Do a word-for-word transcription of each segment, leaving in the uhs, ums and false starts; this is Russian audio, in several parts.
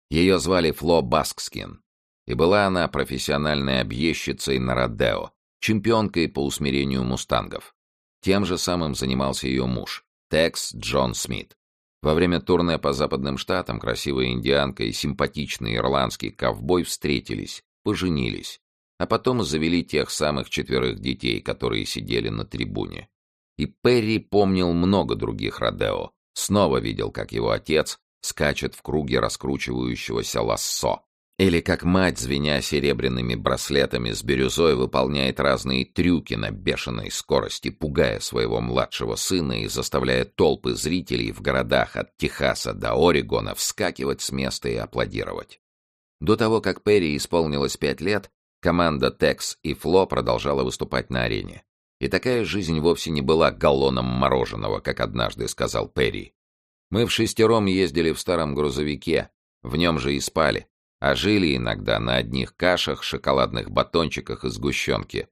Ее звали Фло Баскскин, и была она профессиональной объездчицей на родео, чемпионкой по усмирению мустангов. Тем же самым занимался ее муж, Текс Джон Смит. Во время турне по западным штатам красивая индианка и симпатичный ирландский ковбой встретились, поженились, а потом завели тех самых четверых детей, которые сидели на трибуне. И Перри помнил много других родео, снова видел, как его отец скачет в круге раскручивающегося лассо, или как мать, звеня серебряными браслетами с бирюзой, выполняет разные трюки на бешеной скорости, пугая своего младшего сына и заставляя толпы зрителей в городах от Техаса до Орегона вскакивать с места и аплодировать. До того, как Перри исполнилось пять лет, команда Текс и Фло продолжала выступать на арене. И такая жизнь вовсе не была галлоном мороженого, как однажды сказал Перри. Мы в шестером ездили в старом грузовике, в нем же и спали, а жили иногда на одних кашах, шоколадных батончиках и сгущенке.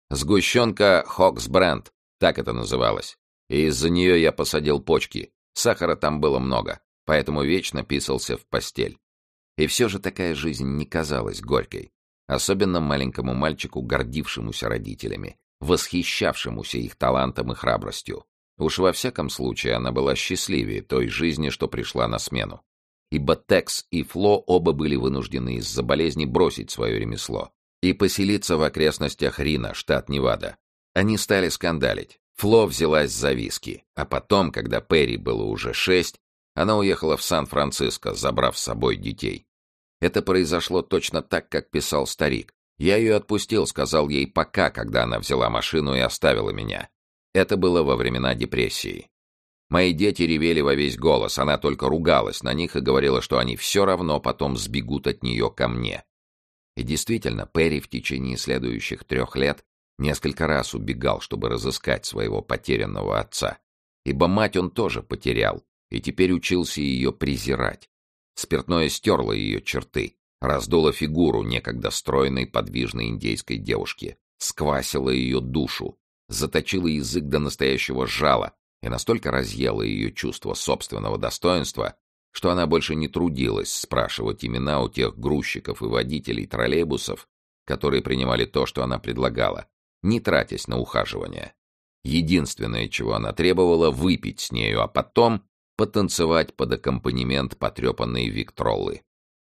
Сгущенка Хокс Бренд, так это называлось. И из-за нее я посадил почки. Сахара там было много, поэтому вечно писался в постель. И все же такая жизнь не казалась горькой. Особенно маленькому мальчику, гордившемуся родителями, восхищавшемуся их талантом и храбростью. Уж во всяком случае она была счастливее той жизни, что пришла на смену. Ибо Текс и Фло оба были вынуждены из-за болезни бросить свое ремесло и поселиться в окрестностях Рино, штат Невада. Они стали скандалить. Фло взялась за виски, а потом, когда Перри было уже шесть, она уехала в Сан-Франциско, забрав с собой детей. Это произошло точно так, как писал старик. Я ее отпустил, сказал ей «пока», когда она взяла машину и оставила меня. Это было во времена депрессии. Мои дети ревели во весь голос, она только ругалась на них и говорила, что они все равно потом сбегут от нее ко мне. И действительно, Перри в течение следующих трех лет несколько раз убегал, чтобы разыскать своего потерянного отца. Ибо мать он тоже потерял, и теперь учился ее презирать. Спиртное стерло ее черты, раздуло фигуру некогда стройной, подвижной индейской девушки, сквасило ее душу, заточила язык до настоящего жала и настолько разъела ее чувство собственного достоинства, что она больше не трудилась спрашивать имена у тех грузчиков и водителей троллейбусов, которые принимали то, что она предлагала, не тратясь на ухаживание. Единственное, чего она требовала, выпить с нею, а потом потанцевать под аккомпанемент потрепанной Виктроллы.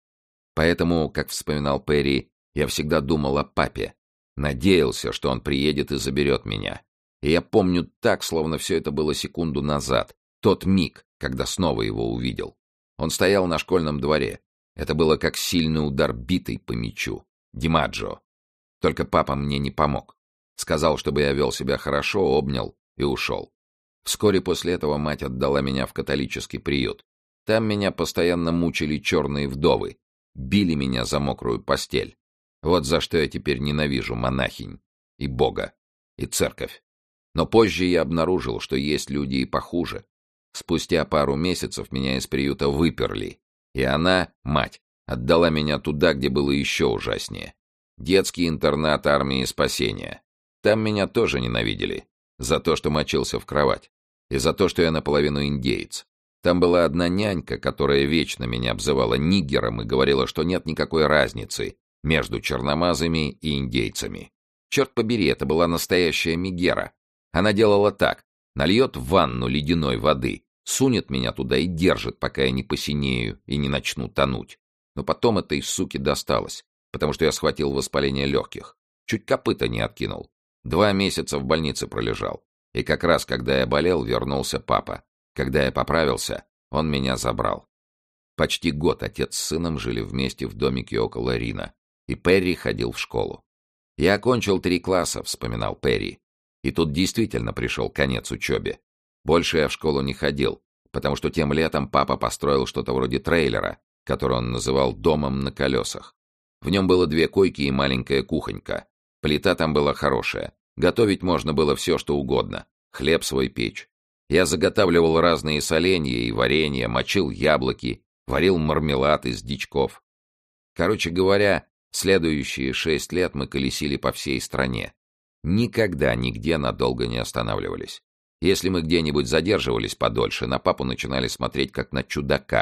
Поэтому, как вспоминал Перри, я всегда думал о папе, надеялся, что он приедет и заберет меня. И я помню так, словно все это было секунду назад, тот миг, когда снова его увидел. Он стоял на школьном дворе. Это было как сильный удар битой по мячу. Димаджо. Только папа мне не помог. Сказал, чтобы я вел себя хорошо, обнял и ушел. Вскоре после этого мать отдала меня в католический приют. Там меня постоянно мучили черные вдовы. Били меня за мокрую постель. Вот за что я теперь ненавижу монахинь, и Бога, и церковь. Но позже я обнаружил, что есть люди и похуже. Спустя пару месяцев меня из приюта выперли, и она, мать, отдала меня туда, где было еще ужаснее. Детский интернат армии спасения. Там меня тоже ненавидели. За то, что мочился в кровать. И за то, что я наполовину индеец. Там была одна нянька, которая вечно меня обзывала нигером и говорила, что нет никакой разницы между черномазами и индейцами. Черт побери, это была настоящая мегера. Она делала так. Нальет в ванну ледяной воды, сунет меня туда и держит, пока я не посинею и не начну тонуть. Но потом этой суке досталось, потому что я схватил воспаление легких. Чуть копыта не откинул. Два месяца в больнице пролежал. И как раз, когда я болел, вернулся папа. Когда я поправился, он меня забрал. Почти год отец с сыном жили вместе в домике около Рино, и Перри ходил в школу. «Я окончил три класса», — вспоминал Перри. И тут действительно пришел конец учебе. Больше я в школу не ходил, потому что тем летом папа построил что-то вроде трейлера, который он называл «домом на колесах». В нем было две койки и маленькая кухонька. Плита там была хорошая. Готовить можно было все, что угодно. Хлеб свой печь. Я заготавливал разные соленья и варенья, мочил яблоки, варил мармелад из дичков. Короче говоря, следующие шесть лет мы колесили по всей стране. Никогда нигде надолго не останавливались. Если мы где-нибудь задерживались подольше, на папу начинали смотреть как на чудака.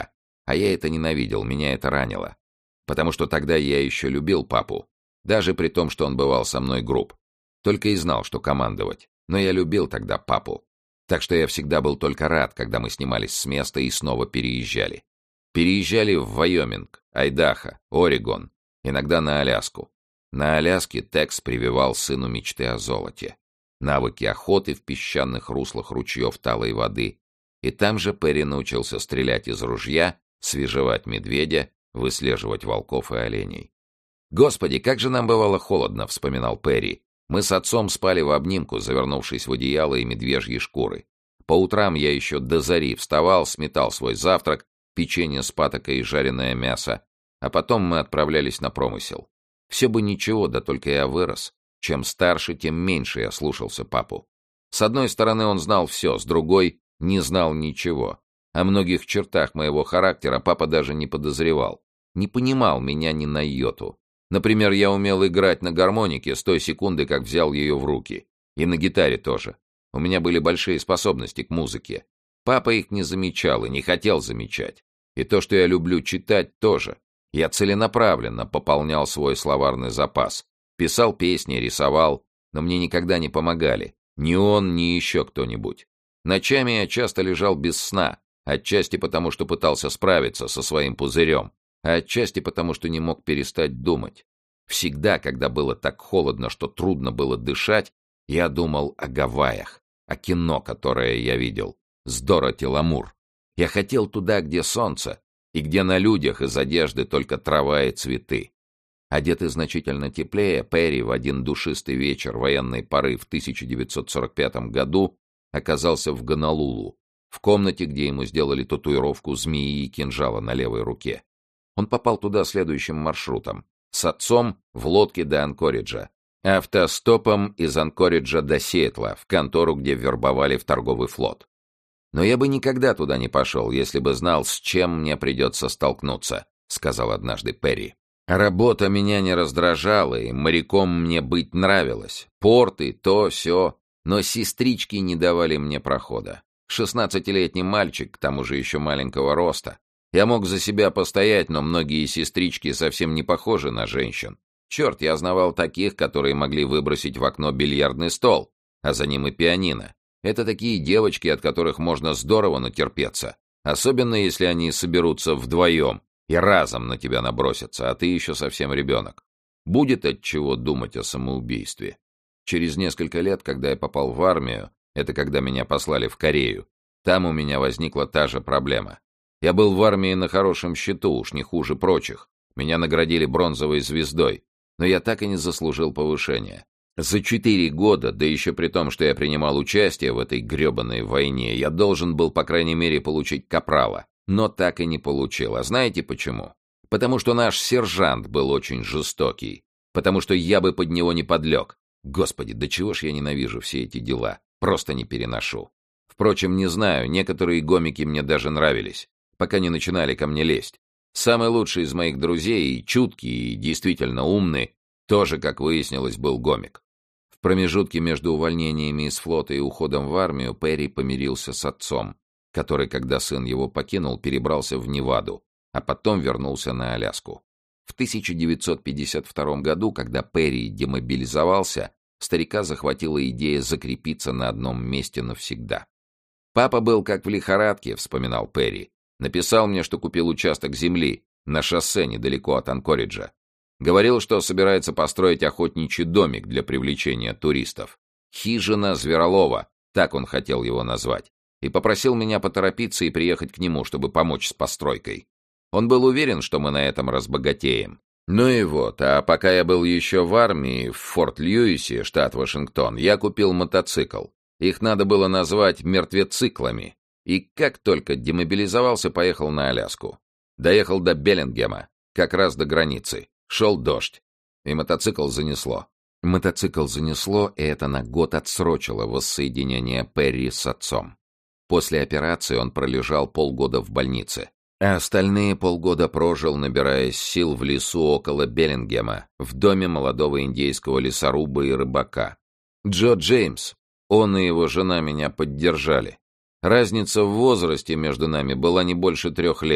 А я это ненавидел, меня это ранило. Потому что тогда я еще любил папу, даже при том, что он бывал со мной груб. Только и знал, что командовать. Но я любил тогда папу. Так что я всегда был только рад, когда мы снимались с места и снова переезжали. Переезжали в Вайоминг, Айдахо, Орегон, иногда на Аляску. На Аляске Текс прививал сыну мечты о золоте, навыки охоты в песчаных руслах ручьев талой воды. И там же Перри научился стрелять из ружья, свежевать медведя, выслеживать волков и оленей. «Господи, как же нам бывало холодно», — вспоминал Перри. «Мы с отцом спали в обнимку, завернувшись в одеяло и медвежьи шкуры. По утрам я еще до зари вставал, сметал свой завтрак, печенье с патокой и жареное мясо, а потом мы отправлялись на промысел. Все бы ничего, да только я вырос. Чем старше, тем меньше я слушался папу. С одной стороны, он знал все, с другой — не знал ничего. О многих чертах моего характера папа даже не подозревал. Не понимал меня ни на йоту. Например, я умел играть на гармонике с той секунды, как взял ее в руки. И на гитаре тоже. У меня были большие способности к музыке. Папа их не замечал и не хотел замечать. И то, что я люблю читать, тоже. Я целенаправленно пополнял свой словарный запас. Писал песни, рисовал, но мне никогда не помогали. Ни он, ни еще кто-нибудь. Ночами я часто лежал без сна, отчасти потому, что пытался справиться со своим пузырем, а отчасти потому, что не мог перестать думать. Всегда, когда было так холодно, что трудно было дышать, я думал о Гавайях, о кино, которое я видел, с Дороти Ламур. Я хотел туда, где солнце, и где на людях из одежды только трава и цветы. Одетый значительно теплее, Перри в один душистый вечер военной поры в тысяча девятьсот сорок пятом году оказался в Гонолулу, в комнате, где ему сделали татуировку змеи и кинжала на левой руке. Он попал туда следующим маршрутом. С отцом в лодке до Анкориджа, автостопом из Анкориджа до Сиэтла, в контору, где вербовали в торговый флот. «Но я бы никогда туда не пошел, если бы знал, с чем мне придется столкнуться», — сказал однажды Перри. «Работа меня не раздражала, и моряком мне быть нравилось. Порты, то, сё, но сестрички не давали мне прохода. Шестнадцатилетний мальчик, к тому же еще маленького роста. Я мог за себя постоять, но многие сестрички совсем не похожи на женщин. Черт, я знавал таких, которые могли выбросить в окно бильярдный стол, а за ним и пианино. Это такие девочки, от которых можно здорово натерпеться, особенно если они соберутся вдвоем и разом на тебя набросятся, а ты еще совсем ребенок. Будет от чего думать о самоубийстве. Через несколько лет, когда я попал в армию, это когда меня послали в Корею, там у меня возникла та же проблема. Я был в армии на хорошем счету, уж не хуже прочих. Меня наградили бронзовой звездой, но я так и не заслужил повышения. За четыре года, да еще при том, что я принимал участие в этой гребаной войне, я должен был, по крайней мере, получить капрала, но так и не получил. А знаете почему? Потому что наш сержант был очень жестокий, потому что я бы под него не подлег. Господи, до чего ж я ненавижу все эти дела, просто не переношу. Впрочем, не знаю, некоторые гомики мне даже нравились, пока не начинали ко мне лезть. Самый лучший из моих друзей, и чуткий, и действительно умный, тоже, как выяснилось, был гомик. В промежутке между увольнениями из флота и уходом в армию Перри помирился с отцом, который, когда сын его покинул, перебрался в Неваду, а потом вернулся на Аляску. В тысяча девятьсот пятьдесят втором году, когда Перри демобилизовался, старика захватила идея закрепиться на одном месте навсегда. «Папа был как в лихорадке», — вспоминал Перри. «Написал мне, что купил участок земли на шоссе недалеко от Анкориджа. Говорил, что собирается построить охотничий домик для привлечения туристов. Хижина Зверолова, так он хотел его назвать, и попросил меня поторопиться и приехать к нему, чтобы помочь с постройкой. Он был уверен, что мы на этом разбогатеем. Ну и вот, а пока я был еще в армии, в Форт-Льюисе, штат Вашингтон, я купил мотоцикл. Их надо было назвать мертвециклами. И как только демобилизовался, поехал на Аляску. Доехал до Беллингема, как раз до границы. Шел дождь, и мотоцикл занесло. Мотоцикл занесло, и это на год отсрочило воссоединение Перри с отцом. После операции он пролежал полгода в больнице, а остальные полгода прожил, набираясь сил в лесу около Беллингема, в доме молодого индейского лесоруба и рыбака. Джо Джеймс, он и его жена меня поддержали. Разница в возрасте между нами была не больше трех лет,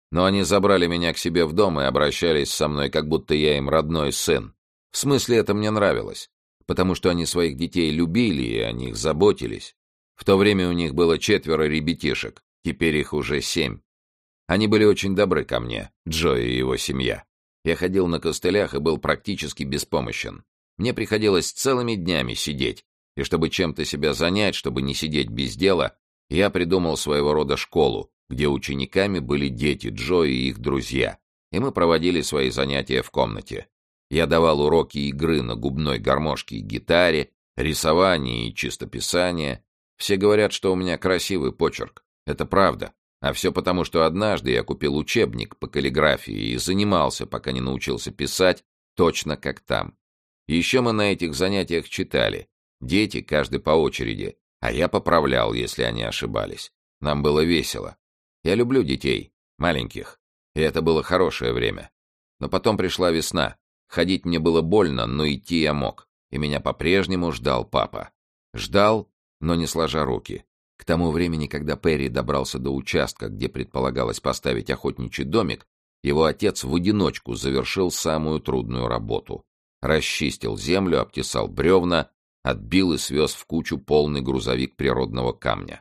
Но они забрали меня к себе в дом и обращались со мной, как будто я им родной сын. В смысле, это мне нравилось, потому что они своих детей любили и о них заботились. В то время у них было четверо ребятишек, теперь их уже семь. Они были очень добры ко мне, Джо и его семья. Я ходил на костылях и был практически беспомощен. Мне приходилось целыми днями сидеть, и чтобы чем-то себя занять, чтобы не сидеть без дела, я придумал своего рода школу, где учениками были дети Джо и их друзья, и мы проводили свои занятия в комнате. Я давал уроки игры на губной гармошке и гитаре, рисования и чистописания. Все говорят, что у меня красивый почерк. Это правда. А все потому, что однажды я купил учебник по каллиграфии и занимался, пока не научился писать, точно как там. Еще мы на этих занятиях читали. Дети, каждый по очереди, а я поправлял, если они ошибались. Нам было весело. Я люблю детей, маленьких, и это было хорошее время. Но потом пришла весна. Ходить мне было больно, но идти я мог, и меня по-прежнему ждал папа. Ждал, но не сложа руки. К тому времени, когда Перри добрался до участка, где предполагалось поставить охотничий домик, его отец в одиночку завершил самую трудную работу. Расчистил землю, обтесал бревна, отбил и свез в кучу полный грузовик природного камня.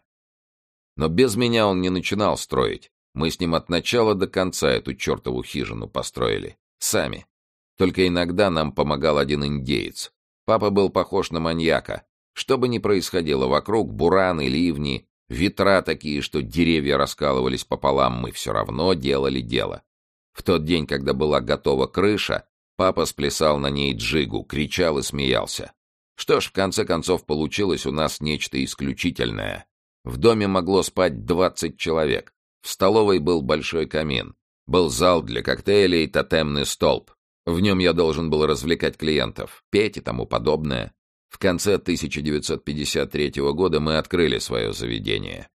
Но без меня он не начинал строить. Мы с ним от начала до конца эту чертову хижину построили. Сами. Только иногда нам помогал один индеец. Папа был похож на маньяка. Что бы ни происходило вокруг, бураны, ливни, ветра такие, что деревья раскалывались пополам, мы все равно делали дело. В тот день, когда была готова крыша, папа сплясал на ней джигу, кричал и смеялся. Что ж, в конце концов, получилось у нас нечто исключительное. В доме могло спать двадцать человек. В столовой был большой камин. Был зал для коктейлей, тотемный столб. В нем я должен был развлекать клиентов, петь и тому подобное. В конце тысяча девятьсот пятьдесят третьего года мы открыли свое заведение.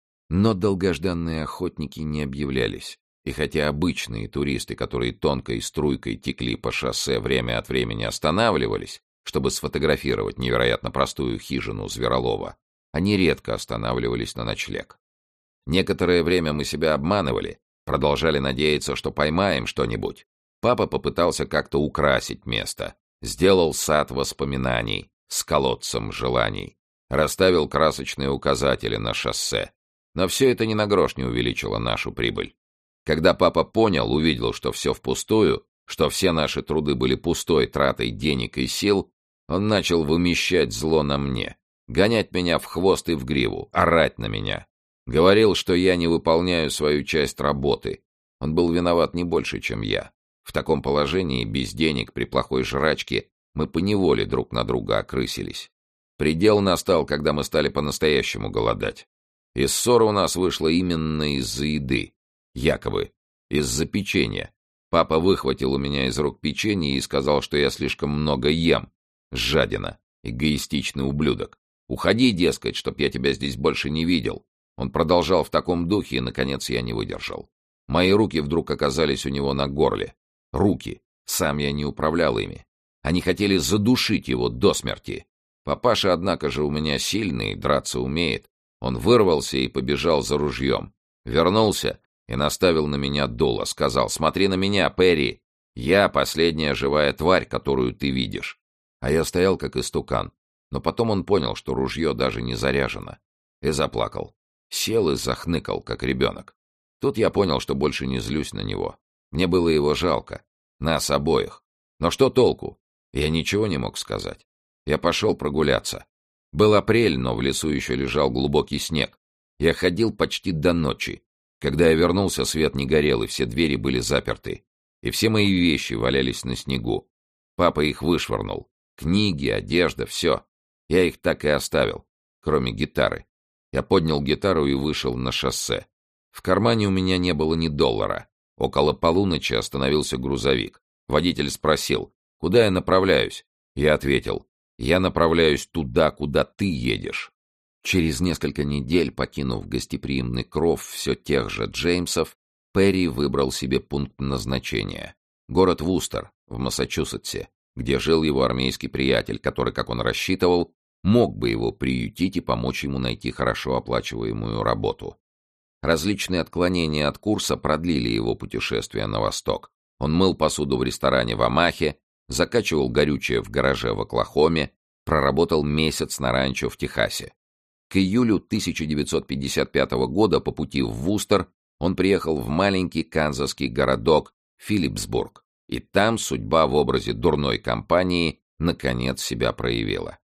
Но долгожданные охотники не объявлялись. И хотя обычные туристы, которые тонкой струйкой текли по шоссе, время от времени останавливались, чтобы сфотографировать невероятно простую хижину Зверолова, они редко останавливались на ночлег. Некоторое время мы себя обманывали, продолжали надеяться, что поймаем что-нибудь. Папа попытался как-то украсить место, сделал сад воспоминаний с колодцем желаний, расставил красочные указатели на шоссе. Но все это ни на грош не увеличило нашу прибыль. Когда папа понял, увидел, что все впустую, что все наши труды были пустой тратой денег и сил, он начал вымещать зло на мне, гонять меня в хвост и в гриву, орать на меня. Говорил, что я не выполняю свою часть работы. Он был виноват не больше, чем я. В таком положении, без денег, при плохой жрачке, мы поневоле друг на друга окрысились. Предел настал, когда мы стали по-настоящему голодать. И ссора у нас вышла именно из-за еды. Якобы. Из-за печенья. Папа выхватил у меня из рук печенье и сказал, что я слишком много ем. Жадина. Эгоистичный ублюдок. Уходи, дескать, чтоб я тебя здесь больше не видел. Он продолжал в таком духе, и, наконец, я не выдержал. Мои руки вдруг оказались у него на горле. Руки. Сам я не управлял ими. Они хотели задушить его до смерти. Папаша, однако же, у меня сильный, драться умеет. Он вырвался и побежал за ружьем. Вернулся и наставил на меня дуло. Сказал: «Смотри на меня, Перри. Я последняя живая тварь, которую ты видишь». А я стоял как истукан. Но потом он понял, что ружье даже не заряжено. И заплакал. Сел и захныкал, как ребенок. Тут я понял, что больше не злюсь на него. Мне было его жалко. Нас обоих. Но что толку? Я ничего не мог сказать. Я пошел прогуляться. Был апрель, но в лесу еще лежал глубокий снег. Я ходил почти до ночи. Когда я вернулся, свет не горел, и все двери были заперты. И все мои вещи валялись на снегу. Папа их вышвырнул. Книги, одежда, все. Я их так и оставил, кроме гитары. Я поднял гитару и вышел на шоссе. В кармане у меня не было ни доллара. Около полуночи остановился грузовик. Водитель спросил, куда я направляюсь. Я ответил: я направляюсь туда, куда ты едешь. Через несколько недель, покинув гостеприимный кров все тех же Джеймсов, Перри выбрал себе пункт назначения. Город Вустер, в Массачусетсе, где жил его армейский приятель, который, как он рассчитывал, мог бы его приютить и помочь ему найти хорошо оплачиваемую работу. Различные отклонения от курса продлили его путешествие на восток. Он мыл посуду в ресторане в Омахе, закачивал горючее в гараже в Оклахоме, проработал месяц на ранчо в Техасе. К июлю тысяча девятьсот пятьдесят пятого года по пути в Вустер он приехал в маленький канзасский городок Филлипсбург, и там судьба в образе дурной компании наконец себя проявила.